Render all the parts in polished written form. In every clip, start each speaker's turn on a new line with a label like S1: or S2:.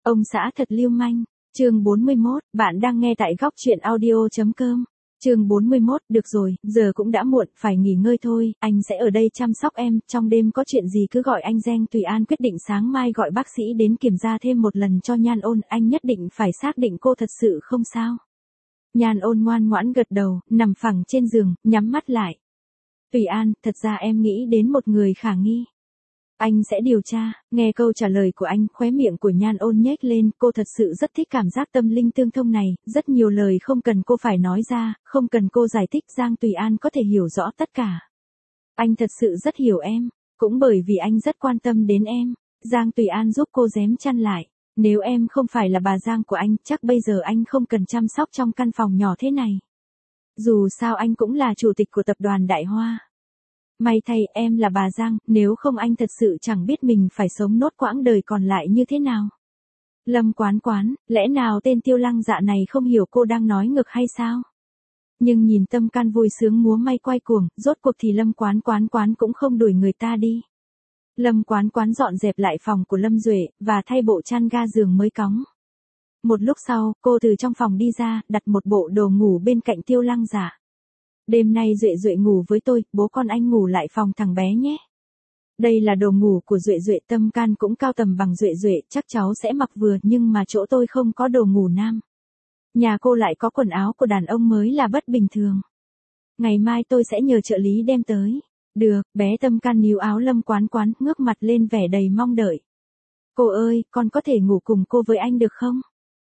S1: Ông xã thật lưu manh. Chương 41, bạn đang nghe tại góc truyện audio.com. Chương 41, được rồi, giờ cũng đã muộn, phải nghỉ ngơi thôi, anh sẽ ở đây chăm sóc em, trong đêm có chuyện gì cứ gọi anh Giang. Tùy An quyết định sáng mai gọi bác sĩ đến kiểm tra thêm một lần cho Nhan Ôn, anh nhất định phải xác định cô thật sự không sao. Nhan Ôn ngoan ngoãn gật đầu, nằm phẳng trên giường, nhắm mắt lại. Tùy An, thật ra em nghĩ đến một người khả nghi. Anh sẽ điều tra. Nghe câu trả lời của anh, khóe miệng của Nhan Ôn nhếch lên, cô thật sự rất thích cảm giác tâm linh tương thông này, rất nhiều lời không cần cô phải nói ra, không cần cô giải thích, Giang Tùy An có thể hiểu rõ tất cả. Anh thật sự rất hiểu em, cũng bởi vì anh rất quan tâm đến em. Giang Tùy An giúp cô giếm chăn lại. Nếu em không phải là bà Giang của anh, chắc bây giờ anh không cần chăm sóc trong căn phòng nhỏ thế này. Dù sao anh cũng là chủ tịch của tập đoàn Đại Hoa. May thay em là bà Giang, nếu không anh thật sự chẳng biết mình phải sống nốt quãng đời còn lại như thế nào. Lâm Quán Quán, lẽ nào tên Tiêu Lăng Dạ này không hiểu cô đang nói ngược hay sao? Nhưng nhìn Tâm Can vui sướng múa may quay cuồng, rốt cuộc thì Lâm Quán Quán cũng không đuổi người ta đi. Lâm Quán Quán dọn dẹp lại phòng của Lâm Duệ, và thay bộ chăn ga giường mới cóng. Một lúc sau, cô từ trong phòng đi ra, đặt một bộ đồ ngủ bên cạnh Tiêu Lăng Dạ. Đêm nay Duệ ngủ với tôi, bố con anh ngủ lại phòng thằng bé nhé. Đây là đồ ngủ của Duệ, Tâm Can cũng cao tầm bằng Duệ, chắc cháu sẽ mặc vừa, nhưng mà chỗ tôi không có đồ ngủ nam. Nhà cô lại có quần áo của đàn ông mới là bất bình thường. Ngày mai tôi sẽ nhờ trợ lý đem tới. Được, bé Tâm Can níu áo Lâm Quán Quán, ngước mặt lên vẻ đầy mong đợi. Cô ơi, con có thể ngủ cùng cô với anh được không?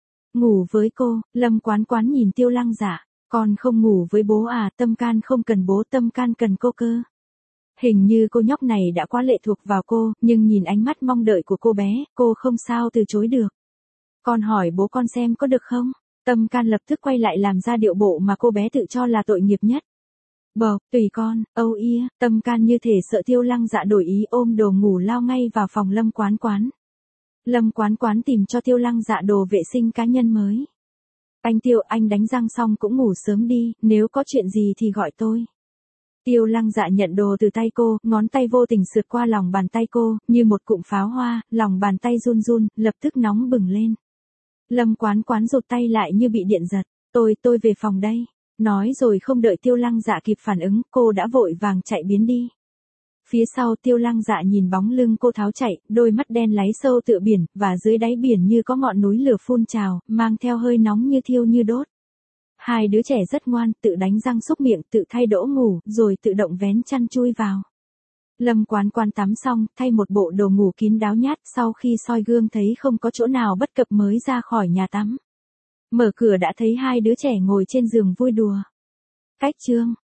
S1: Ngủ với cô, Lâm Quán Quán nhìn Tiêu Lăng Dạ. Con không ngủ với bố à? Tâm Can không cần bố, Tâm Can cần cô cơ. Hình như cô nhóc này đã quá lệ thuộc vào cô, nhưng nhìn ánh mắt mong đợi của cô bé, cô không sao từ chối được. Con hỏi bố con xem có được không? Tâm Can lập tức quay lại làm ra điệu bộ mà cô bé tự cho là tội nghiệp nhất. Bộc, tùy con, âu ia, Tâm Can như thể sợ Tiêu Lăng Dạ đổi ý, ôm đồ ngủ lao ngay vào phòng Lâm Quán Quán. Lâm Quán Quán tìm cho Tiêu Lăng Dạ đồ vệ sinh cá nhân mới. Anh Tiêu, anh đánh răng xong cũng ngủ sớm đi, nếu có chuyện gì thì gọi tôi. Tiêu Lăng Dạ nhận đồ từ tay cô, ngón tay vô tình sượt qua lòng bàn tay cô, như một cụm pháo hoa, lòng bàn tay run, lập tức nóng bừng lên. Lâm Quán Quán rụt tay lại như bị điện giật, tôi về phòng đây. Nói rồi không đợi Tiêu Lăng Dạ kịp phản ứng, cô đã vội vàng chạy biến đi. Phía sau Tiêu Lăng Dạ nhìn bóng lưng cô tháo chạy, đôi mắt đen láy sâu tựa biển, và dưới đáy biển như có ngọn núi lửa phun trào, mang theo hơi nóng như thiêu như đốt. Hai đứa trẻ rất ngoan, tự đánh răng súc miệng, tự thay đỗ ngủ, rồi tự động vén chăn chui vào. Lâm Quán Quán tắm xong, thay một bộ đồ ngủ kín đáo nhát, sau khi soi gương thấy không có chỗ nào bất cập mới ra khỏi nhà tắm. Mở cửa đã thấy hai đứa trẻ ngồi trên giường vui đùa. Cách chương